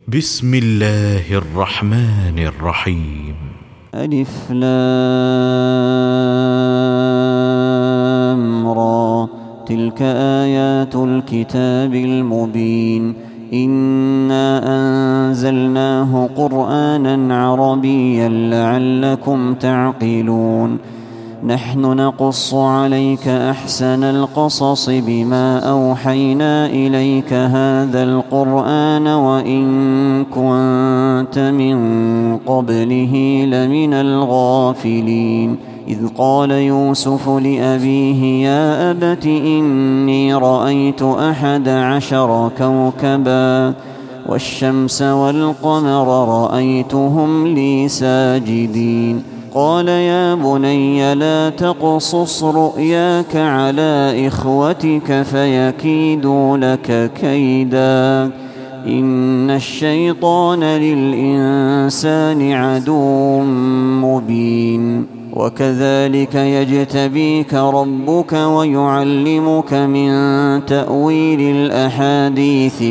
بسم الله الرحمن الرحيم. ألف لام را، تلك آيات الكتاب المبين. إنا أنزلناه قرآنا عربيا لعلكم تعقلون. نحن نقص عليك أحسن القصص بما أوحينا إليك هذا القرآن وإن كنت من قبله لمن الغافلين. إذ قال يوسف لأبيه يا أبت إني رأيت 11 كوكبا والشمس والقمر رأيتهم لي ساجدين. قال يا بني لا تقصص رؤياك على إخوتك فيكيدوا لك كيدا إن الشيطان للإنسان عدو مبين. وكذلك يجتبيك ربك ويعلمك من تأويل الأحاديث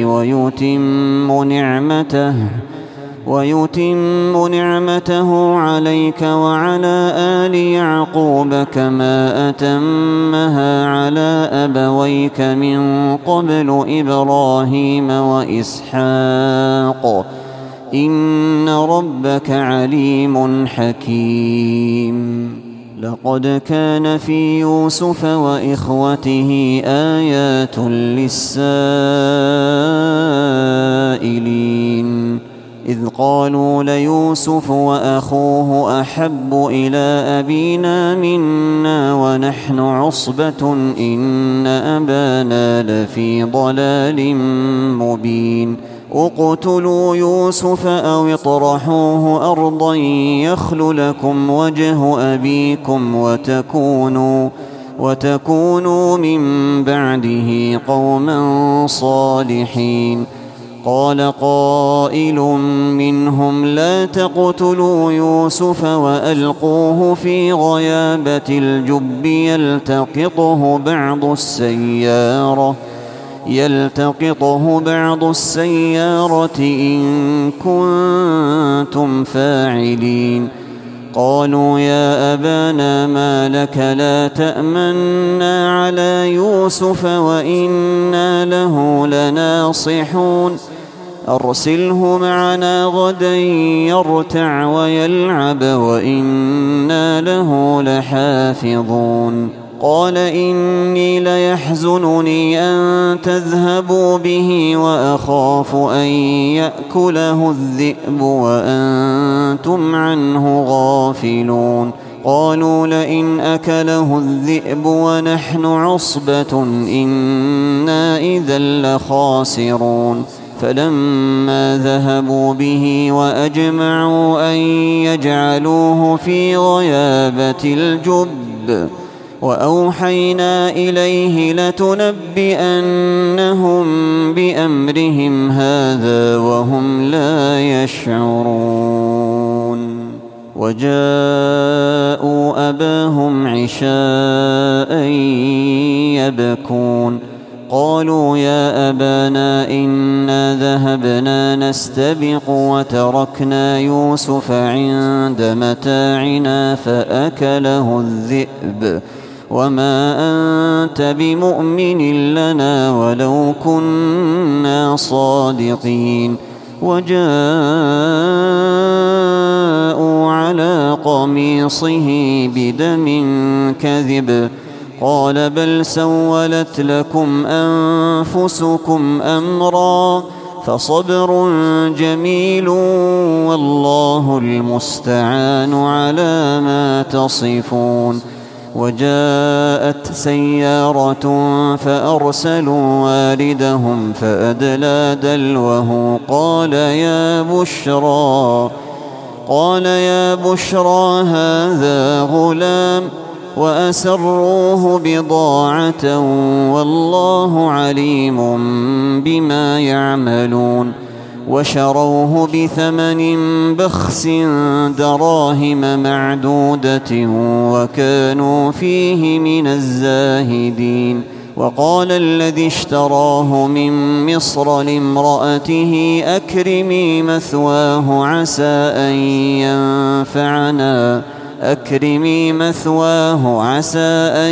ويتم نعمته عليك وعلى آل يعقوب كما أتمها على أبويك من قبل إبراهيم وإسحاق إن ربك عليم حكيم. لقد كان في يوسف وإخوته آيات للسائلين إذ قالوا ليوسف وأخوه أحب إلى أبينا منا ونحن عصبة إن أبانا لفي ضلال مبين. اقتلوا يوسف أو اطرحوه أرضا يخل لكم وجه أبيكم وتكونوا من بعده قوما صالحين. قال قائل منهم لا تقتلوا يوسف وألقوه في غيابة الجب يلتقطه بعض السيارة إن كنتم فاعلين. قالوا يا أبانا ما لك لا تأمنا على يوسف وإنا له لناصحون أرسله معنا غدا يرتع ويلعب وإنا له لحافظون. قال إني ليحزنني أن تذهبوا به وأخاف أن يأكله الذئب وأنتم عنه غافلون. قالوا لئن أكله الذئب ونحن عصبة إنا إذا لخاسرون. فلما ذهبوا به وأجمعوا أن يجعلوه في غيابة الجب وأوحينا إليه لتنبئنهم بأمرهم هذا وهم لا يشعرون. وجاءوا أباهم عشاء يبكون. قالوا يا أبانا إنا ذهبنا نستبق وتركنا يوسف عند متاعنا فأكله الذئب وما أنت بمؤمن لنا ولو كنا صادقين. وجاءوا على قميصه بدم كذب قال بل سولت لكم أنفسكم أمرا فصبر جميل والله المستعان على ما تصفون. وجاءت سيارة فأرسلوا والدهم فأدلى دلوه قال يا بشرى هذا غلام وأسروه بضاعة والله عليم بما يعملون. وشروه بثمن بخس دراهم معدودة وكانوا فيه من الزاهدين. وقال الذي اشتراه من مصر لامرأته أكرمي مثواه عسى أن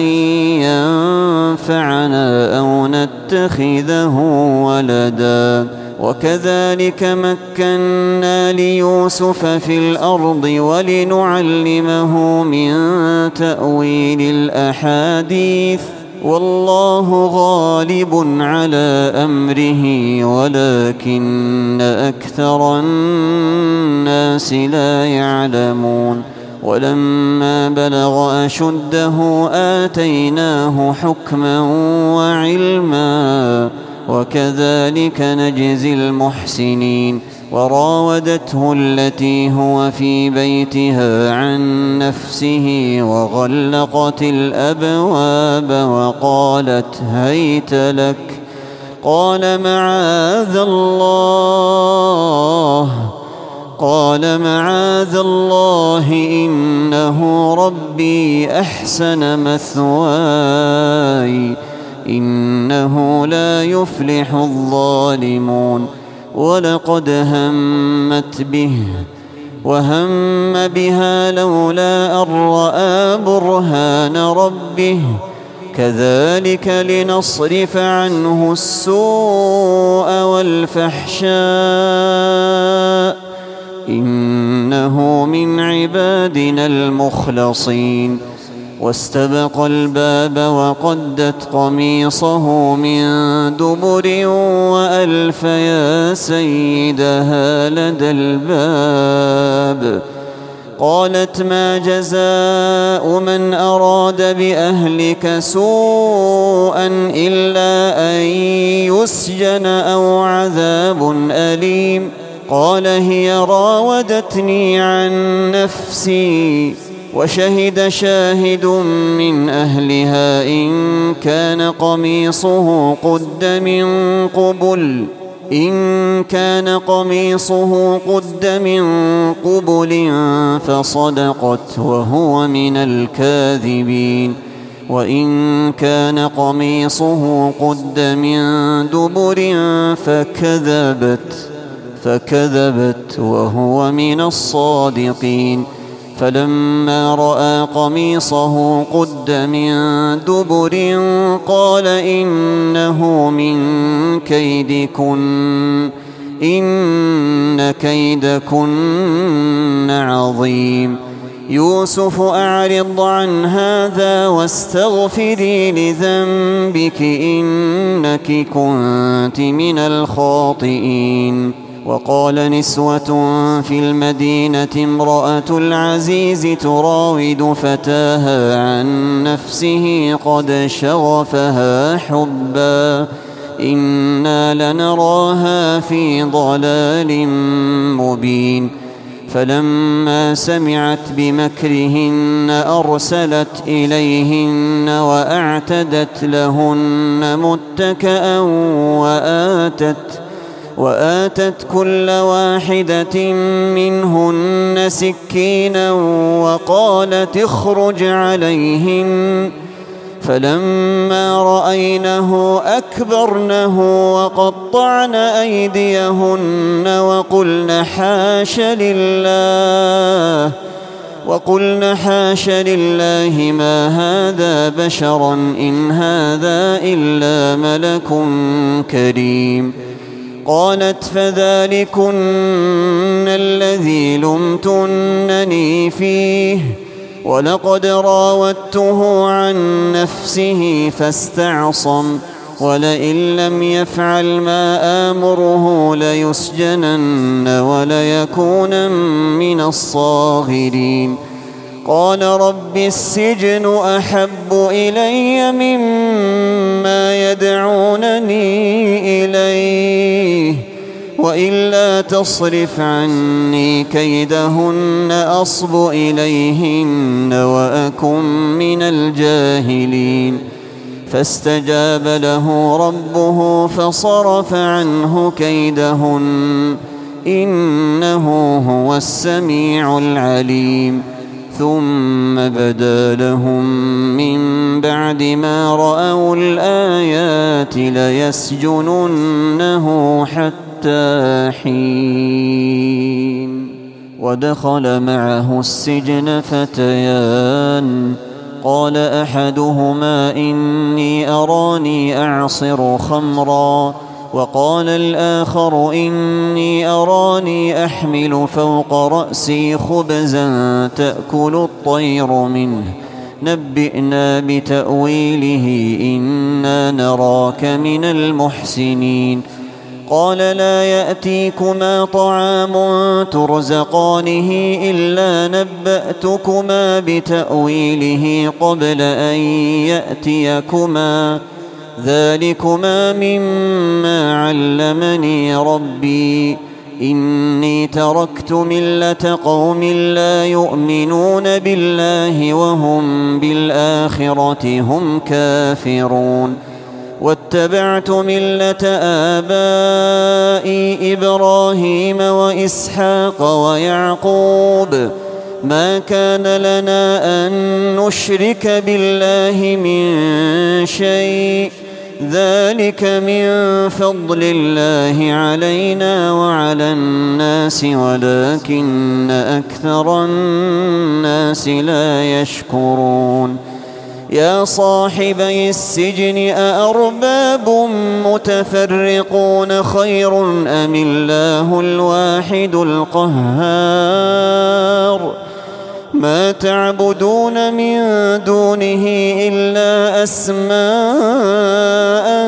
ينفعنا أو نتخذه ولدا. وكذلك مكنا ليوسف في الأرض ولنعلمه من تأويل الأحاديث والله غالب على أمره ولكن أكثر الناس لا يعلمون. ولما بلغ أشده آتيناه حكما وعلما وكذلك نجزي المحسنين. وراودته التي هو في بيتها عن نفسه وغلقت الأبواب وقالت هيت لك. قال معاذ الله إنه ربي أحسن مثواي إنه لا يفلح الظالمون. ولقد همت به وهم بها لولا أن رأى برهان ربه كذلك لنصرف عنه السوء والفحشاء إنه من عبادنا المخلصين. واستبق الباب وقدت قميصه من دبر وألف يا سيدها لدى الباب. قالت ما جزاء من أراد بأهلك سوءا إلا أن يسجن أو عذاب أليم. قال هي راودتني عن نفسي وشهد شاهد من أهلها إن كان قميصه قد من قبل فصدقت وهو من الكاذبين. وإن كان قميصه قد من دبر فكذبت وهو من الصادقين. فلما رأى قميصه قد من دبر قال إنه من كيدكن إن كيدكن عظيم. يوسف أعرض عن هذا واستغفري لذنبك إنك كنت من الخاطئين. وقال نسوة في المدينة امرأة العزيز تراود فتاها عن نفسه قد شغفها حبا إنا لنراها في ضلال مبين. فلما سمعت بمكرهن أرسلت إليهن وأعتدت لهن متكأ وآتت كل واحدة منهن سكينا وقالت اخرج عليهن. فلما رأينه أكبرنه وقطعن أيديهن وقلن حاش لله ما هذا بشرا إن هذا إلا ملك كريم. قالت فذلكن الذي لمتنني فيه ولقد راودته عن نفسه فاستعصم ولئن لم يفعل ما آمره ليسجنن وليكون من الصاغرين. قال رب السجن أحب إلي مما يدعونني إليه وإلا تصرف عني كيدهن أصب إليهن وأكن من الجاهلين. فاستجاب له ربه فصرف عنه كيدهن إنه هو السميع العليم. ثم بدا لهم من بعد ما رأوا الآيات ليسجننه حتى حين. ودخل معه السجن فتيان قال أحدهما إني أراني أعصر خمرا وقال الآخر إني أراني أحمل فوق رأسي خبزا تأكل الطير منه نبئنا بتأويله إنا نراك من المحسنين. قال لا يأتيكما طعام ترزقانه إلا نبأتكما بتأويله قبل أن يأتيكما ذلكما مما علمني ربي إني تركت ملة قوم لا يؤمنون بالله وهم بالآخرة هم كافرون واتبعت ملة آبائي إبراهيم وإسحاق ويعقوب ما كان لنا أن نشرك بالله من شيء ذلك من فضل الله علينا وعلى الناس ولكن أكثر الناس لا يشكرون. يا صاحبي السجن أأرباب متفرقون خير أم الله الواحد القهار ما تعبدون من دونه إلا أسماء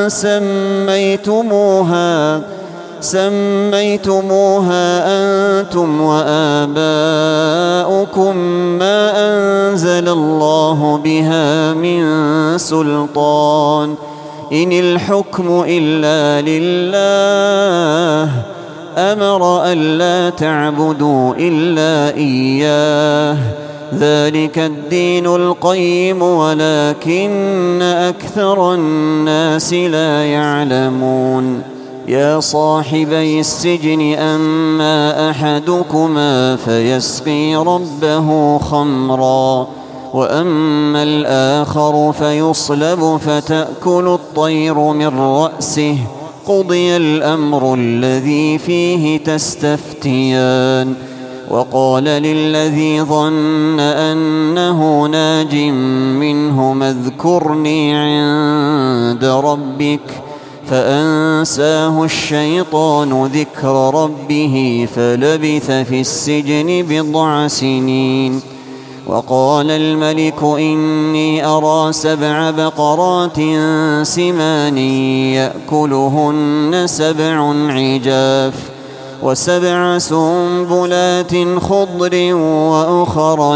سميتموها أنتم وآباؤكم ما أنزل الله بها من سلطان إن الحكم إلا لله أمر ألا تعبدوا إلا إياه ذلك الدين القيم ولكن أكثر الناس لا يعلمون. يا صاحبي السجن أما أحدكما فيسقي ربه خمرا وأما الآخر فيصلب فتأكل الطير من رأسه قضي الأمر الذي فيه تستفتيان. وقال للذي ظن أنه ناج منهما اذكرني عند ربك فأنساه الشيطان ذكر ربه فلبث في السجن بضع سنين. وقال الملك إني أرى 7 بقرات سمان يأكلهن 7 عجاف و7 سنبلات خضر وأخر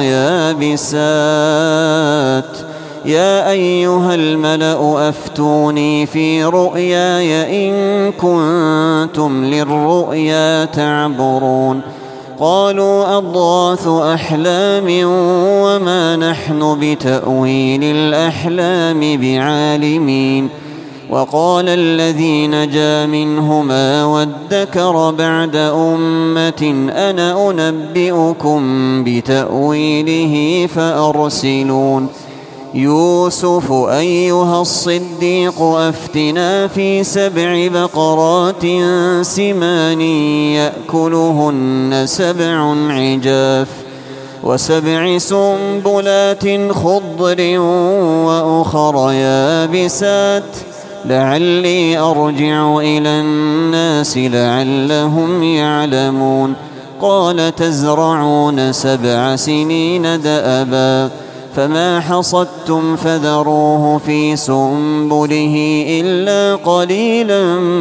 يابسات يا أيها الملأ أفتوني في رؤياي إن كنتم للرؤيا تعبرون. قالوا أضغاث أحلام وما نحن بتأويل الأحلام بعالمين. وقال الذي نجا منهما وادكر بعد أمة أنا أنبئكم بتأويله فأرسلون. يوسف أيها الصديق أفتنا في 7 بقرات سمان يأكلهن 7 عجاف و7 سنبلات خضر وأخر يابسات لعلي أرجع إلى الناس لعلهم يعلمون. قال تزرعون 7 سنين دأبا فما حصدتم فذروه في سنبله إلا قليلا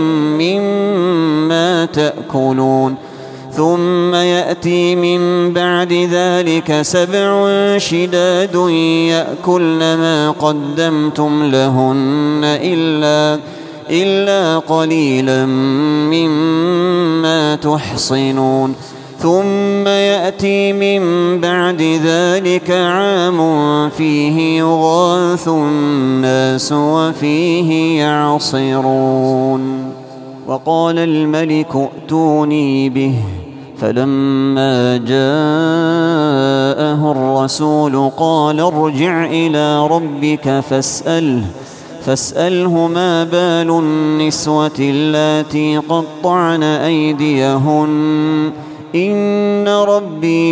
مما تأكلون. ثم يأتي من بعد ذلك 7 شداد يأكلن ما قدمتم لهن إلا قليلا مما تحصنون. ثم يأتي من بعد ذلك عام فيه يغاث الناس وفيه يعصرون. وقال الملك ائتوني به فلما جاءه الرسول قال ارجع إلى ربك فاسأله ما بال النسوة اللاتي قطعن أيديهن إن ربي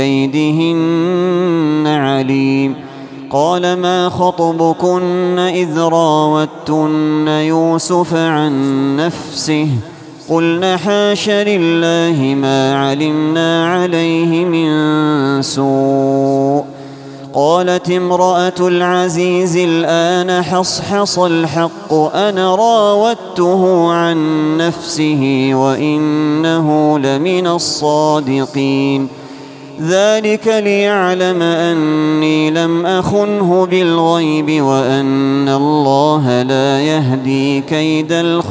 بكيدهن عليم. قال ما خطبكن إذ راوتن يوسف عن نفسه قلن حاش لله ما علمنا عليه من سوء. قالت امرأة العزيز الآن حصحص الحق أنا راودته عن نفسه وإنه لمن الصادقين. ذلك ليعلم أني لم أخنه بالغيب وأن الله لا يهدي كيد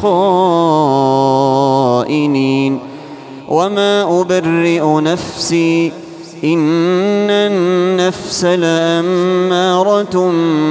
الخائنين. وما أبرئ نفسي إن النفس لأمارة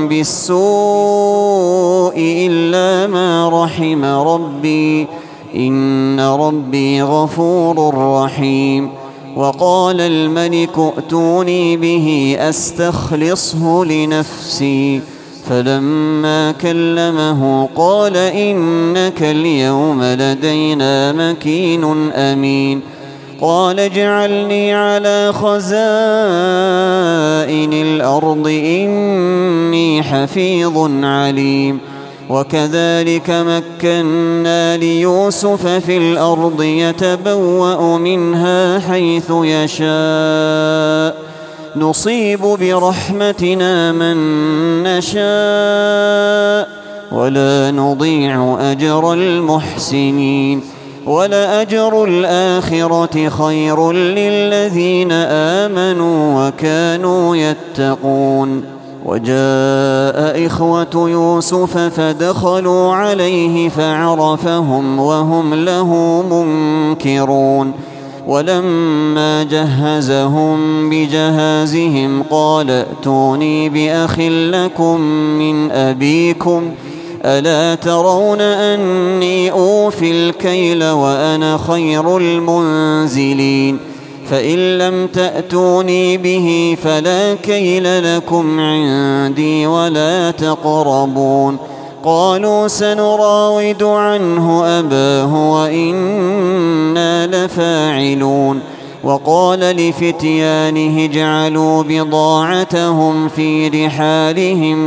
بالسوء إلا ما رحم ربي إن ربي غفور رحيم. وقال الملك ائتوني به أستخلصه لنفسي فلما كلمه قال إنك اليوم لدينا مكين أمين. قال اجعلني على خزائن الأرض إني حفيظ عليم. وكذلك مكنا ليوسف في الأرض يتبوأ منها حيث يشاء نصيب برحمتنا من نشاء ولا نضيع أجر المحسنين. ولأجر الآخرة خير للذين آمنوا وكانوا يتقون. وجاء إخوة يوسف فدخلوا عليه فعرفهم وهم له منكرون. ولما جهزهم بجهازهم قال ائتوني بأخ لكم من أبيكم ألا ترون أني أوفي الكيل وأنا خير المنزلين. فإن لم تأتوني به فلا كيل لكم عندي ولا تقربون. قالوا سنراود عنه أباه وإنا لفاعلون. وقال لفتيانه اجعلوا بضاعتهم في رحالهم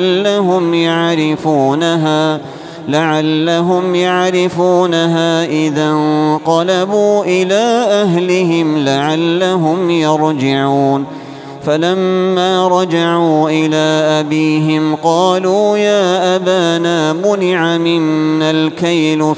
لعلهم يعرفونها إذا انقلبوا إلى أهلهم لعلهم يرجعون. فلما رجعوا إلى أبيهم قالوا يا أبانا منع منا الكيل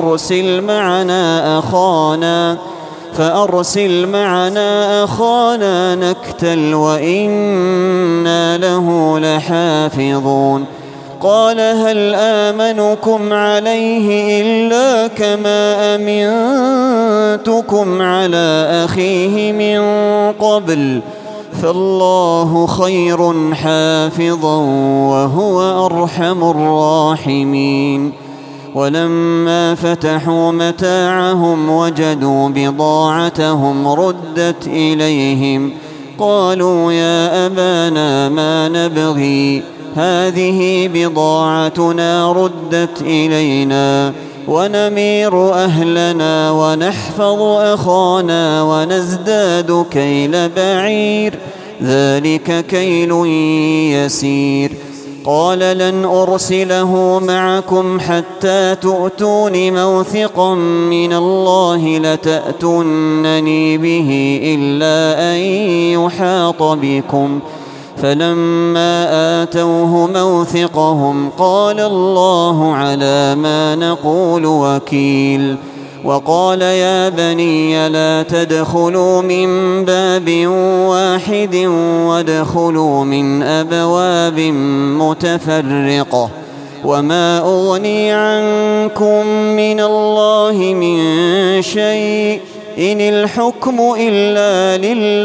فأرسل معنا أخانا نكتل وإنا له لحافظون. قال هل آمنكم عليه إلا كما أمنتكم على أخيه من قبل فالله خير حافظا وهو أرحم الراحمين. ولما فتحوا متاعهم وجدوا بضاعتهم ردت إليهم قالوا يا أبانا ما نبغي هذه بضاعتنا ردت إلينا ونمير أهلنا ونحفظ أخانا ونزداد كيل بعير ذلك كيل يسير. قال لن أرسله معكم حتى تؤتون موثقا من الله لتأتونني به إلا أن يحاط بكم. فلما آتوه موثقهم قال الله على ما نقول وكيل. وقال يا بني لا تدخلوا من باب واحد وادخلوا من أبواب متفرقة وما أغني عنكم من الله من شيء إن الحكم إلا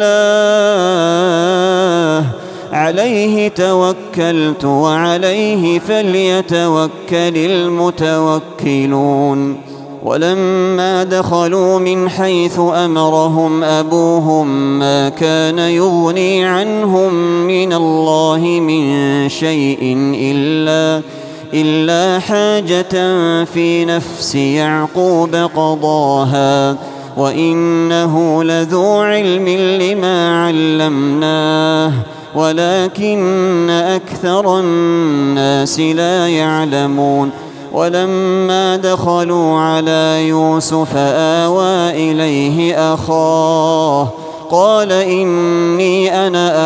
لله عليه توكلت وعليه فليتوكل المتوكلون. ولما دخلوا من حيث أمرهم أبوهم ما كان يغني عنهم من الله من شيء إلا حاجة في نفس يعقوب قضاها وإنه لذو علم لما علمناه ولكن أكثر الناس لا يعلمون. ولما دخلوا على يوسف آوى إليه أخاه قال إني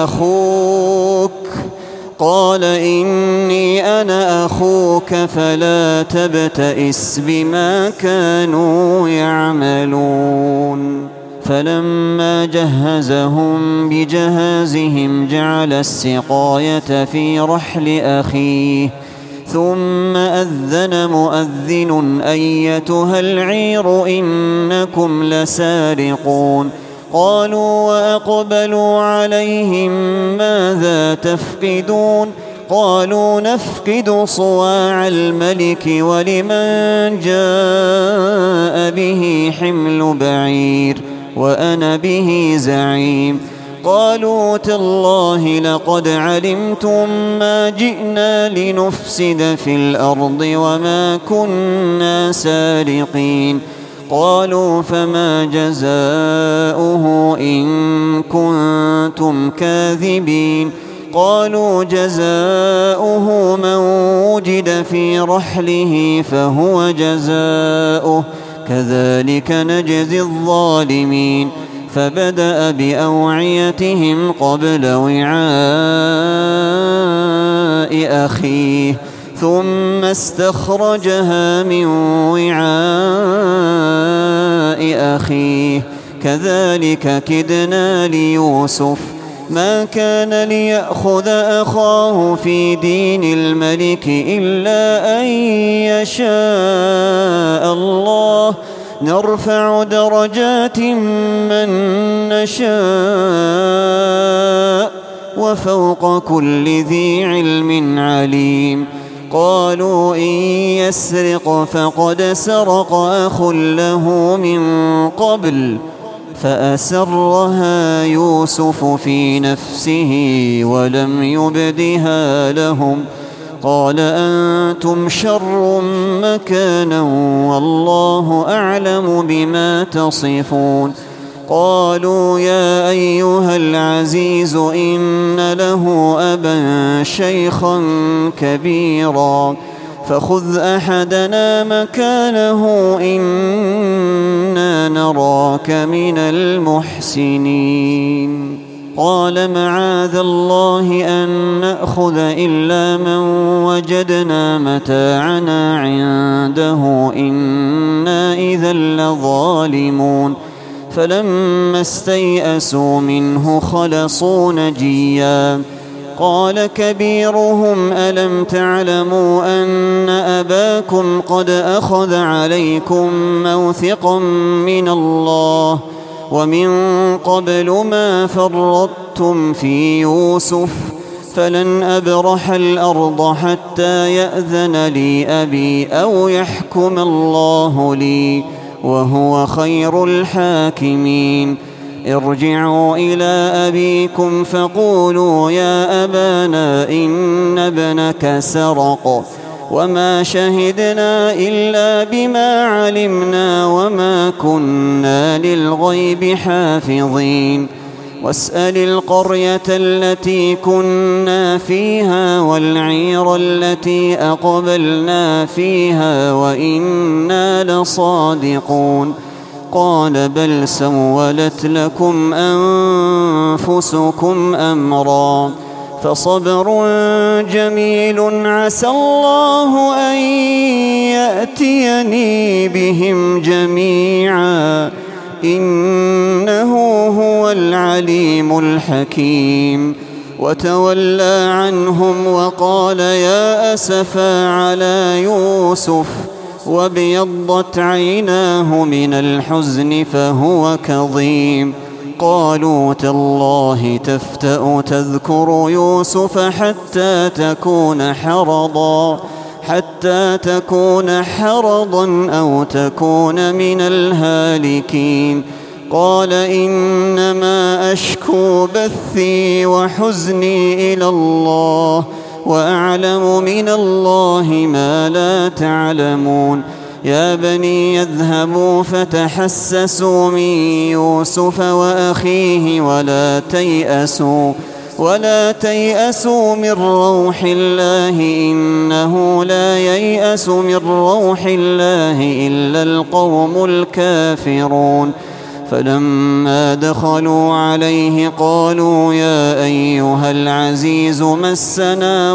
أنا أخوك فلا تبتئس بما كانوا يعملون. فلما جهزهم بجهازهم جعل السقاية في رحل أخيه ثم أذن مؤذن أيتها العير إنكم لسارقون. قالوا وأقبلوا عليهم ماذا تفقدون؟ قالوا نفقد صواع الملك ولمن جاء به حمل بعير وأنا به زعيم. قالوا تالله لقد علمتم ما جئنا لنفسد في الأرض وما كنا سارقين. قالوا فما جزاؤه إن كنتم كاذبين؟ قالوا جزاؤه من وجد في رحله فهو جزاؤه كذلك نجزي الظالمين. فبدأ بأوعيتهم قبل وعاء أخيه ثم استخرجها من وعاء أخيه كذلك كدنا ليوسف ما كان ليأخذ أخاه في دين الملك إلا أن يشاء الله نرفع درجات من نشاء وفوق كل ذي علم عليم. قالوا إن يسرق فقد سرق أخ له من قبل فأسرها يوسف في نفسه ولم يبدها لهم. قال أنتم شر مكانا والله أعلم بما تصفون. قالوا يا أيها العزيز إن له أبا شيخا كبيرا فخذ أحدنا مكانه إنا نراك من المحسنين. قال معاذ الله أن نأخذ إلا من وجدنا متاعنا عنده إنا إذا لظالمون. فلما استيئسوا منه خلصوا نجيا. قال كبيرهم ألم تعلموا أن أباكم قد أخذ عليكم موثقا من الله ومن قبل ما فرطتم في يوسف فلن أبرح الأرض حتى يأذن لي أبي أو يحكم الله لي وهو خير الحاكمين. ارجعوا إلى أبيكم فقولوا يا أبانا إن ابنك سرق وما شهدنا إلا بما علمنا وما كنا للغيب حافظين. واسأل القرية التي كنا فيها والعير التي أقبلنا فيها وإنا لصادقون. قال بل سولت لكم أنفسكم أمرا فصبر جميل عسى الله أن يأتيني بهم جميعا إنه هو العليم الحكيم. وتولى عنهم وقال يا أسفا على يوسف وابيضت عيناه من الحزن فهو كظيم. قالوا تالله تفتأ تذكر يوسف حتى تكون حرضا حتى تكون حرضا أو تكون من الهالكين. قال إنما أشكو بثي وحزني إلى الله وأعلم من الله ما لا تعلمون. يا بني يذهبوا فتحسسوا من يوسف وأخيه ولا تيأسوا من روح الله إنه لا ييأس من روح الله إلا القوم الكافرون. فلما دخلوا عليه قالوا يا أيها العزيز مسنا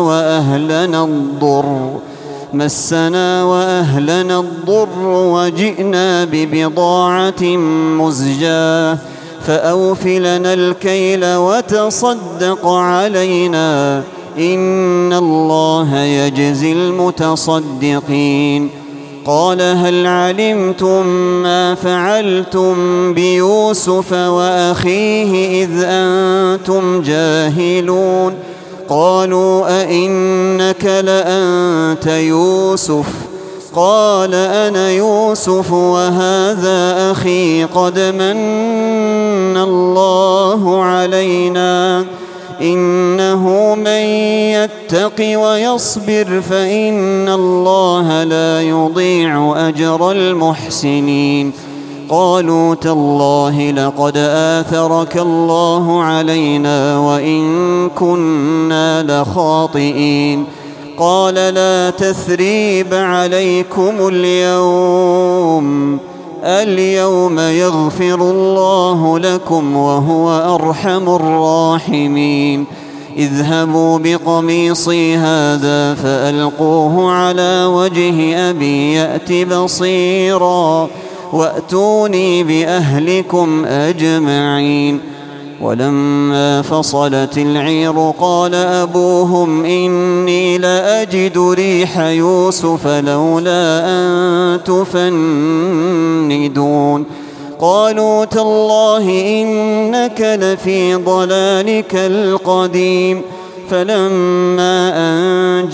وأهلنا الضر وجئنا ببضاعة مزجاة فأوف لنا الكيل وتصدق علينا إن الله يجزي المتصدقين. قال هل علمتم ما فعلتم بيوسف وأخيه إذ أنتم جاهلون؟ قالوا أئنك لأنت يوسف؟ قال أنا يوسف وهذا أخي قد من الله علينا إنه من يتق ويصبر فإن الله لا يضيع أجر المحسنين. قالوا تالله لقد آثرك الله علينا وإن كنا لخاطئين. قال لا تثريب عليكم اليوم يغفر الله لكم وهو أرحم الراحمين. اذهبوا بقميصي هذا فألقوه على وجه أبي يأت بصيرا وأتوني بأهلكم أجمعين. ولما فصلت العير قال أبوهم إني لأجد ريح يوسف لولا أن تفندون. قالوا تالله إنك لفي ضلالك القديم. فلما أن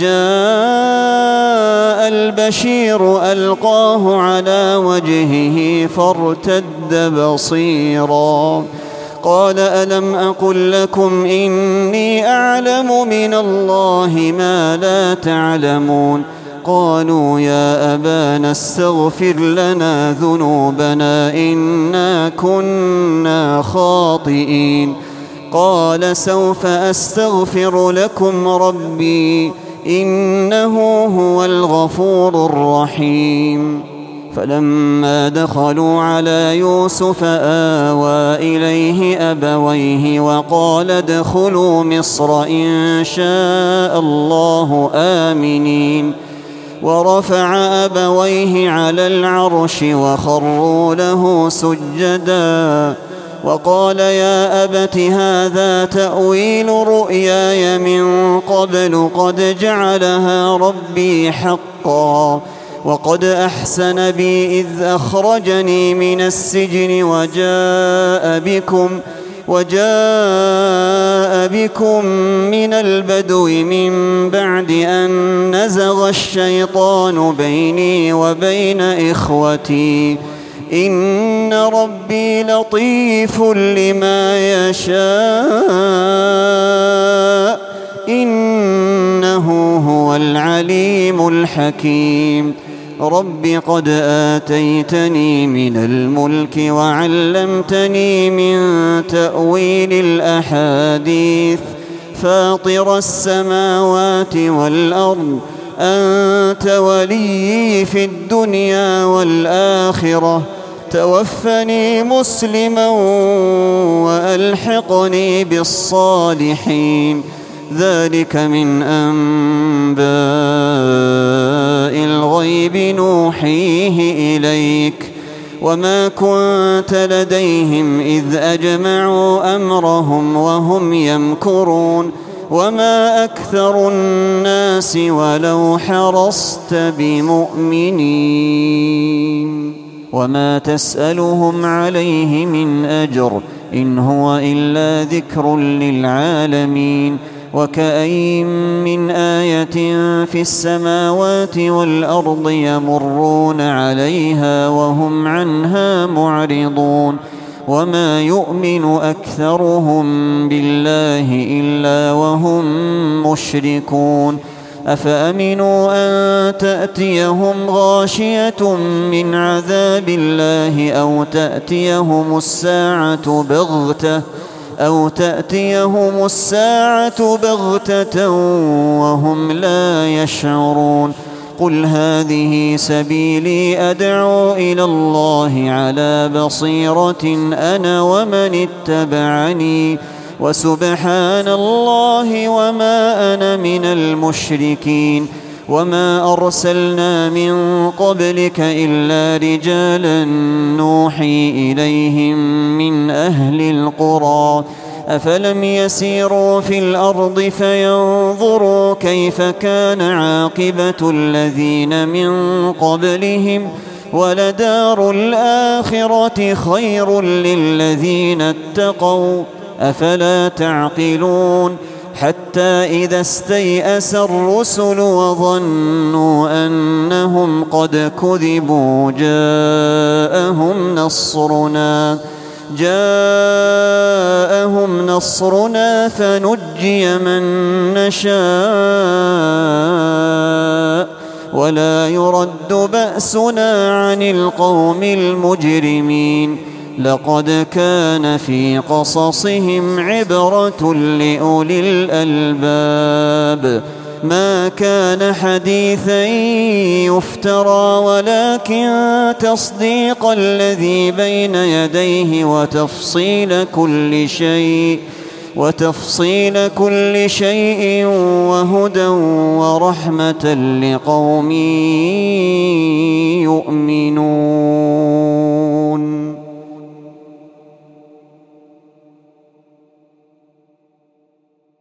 جاء البشير ألقاه على وجهه فارتد بصيرا قال ألم أقل لكم إني أعلم من الله ما لا تعلمون؟ قالوا يا أبانا استغفر لنا ذنوبنا إنا كنا خاطئين. قال سوف أستغفر لكم ربي إنه هو الغفور الرحيم. فلما دخلوا على يوسف آوى إليه أبويه وقال ادخلوا مصر إن شاء الله آمنين. ورفع أبويه على العرش وخروا له سجدا وقال يا أبت هذا تأويل رؤياي من قبل قد جعلها ربي حقا وقد أحسن بي إذ أخرجني من السجن وجاء بكم من البدو من بعد أن نزغ الشيطان بيني وبين إخوتي إن ربي لطيف لما يشاء إنه هو العليم الحكيم. رب قد آتيتني من الملك وعلمتني من تأويل الأحاديث فاطر السماوات والأرض أنت ولي في الدنيا والآخرة توفني مسلما وألحقني بالصالحين. ذلك من أنباء الغيب نوحيه إليك وما كنت لديهم إذ أجمعوا أمرهم وهم يمكرون وما أكثر الناس ولو حرصت بمؤمنين وما تسألهم عليه من أجر إن هو إلا ذكر للعالمين. وكأين من آية في السماوات والأرض يمرون عليها وهم عنها معرضون وما يؤمن أكثرهم بالله إلا وهم مشركون أفأمنوا أن تأتيهم غاشية من عذاب الله أو تأتيهم الساعة بغتة وهم لا يشعرون قل هذه سبيلي أدعو إلى الله على بصيرة أنا ومن اتبعني وسبحان الله وما أنا من المشركين وما أرسلنا من قبلك إلا رجالا نوحي إليهم من أهل القرى أفلم يسيروا في الأرض فينظروا كيف كان عاقبة الذين من قبلهم ولدار الآخرة خير للذين اتقوا أفلا تعقلون حتى إذا استيأس الرسل وظنوا أنهم قد كذبوا جاءهم نصرنا فنجي من نشاء ولا يرد بأسنا عن القوم المجرمين لقد كان في قصصهم عبرة لأولي الألباب ما كان حديثا يفترى ولكن تصديق الذي بين يديه وتفصيل كل شيء وهدى ورحمة لقوم يؤمنون.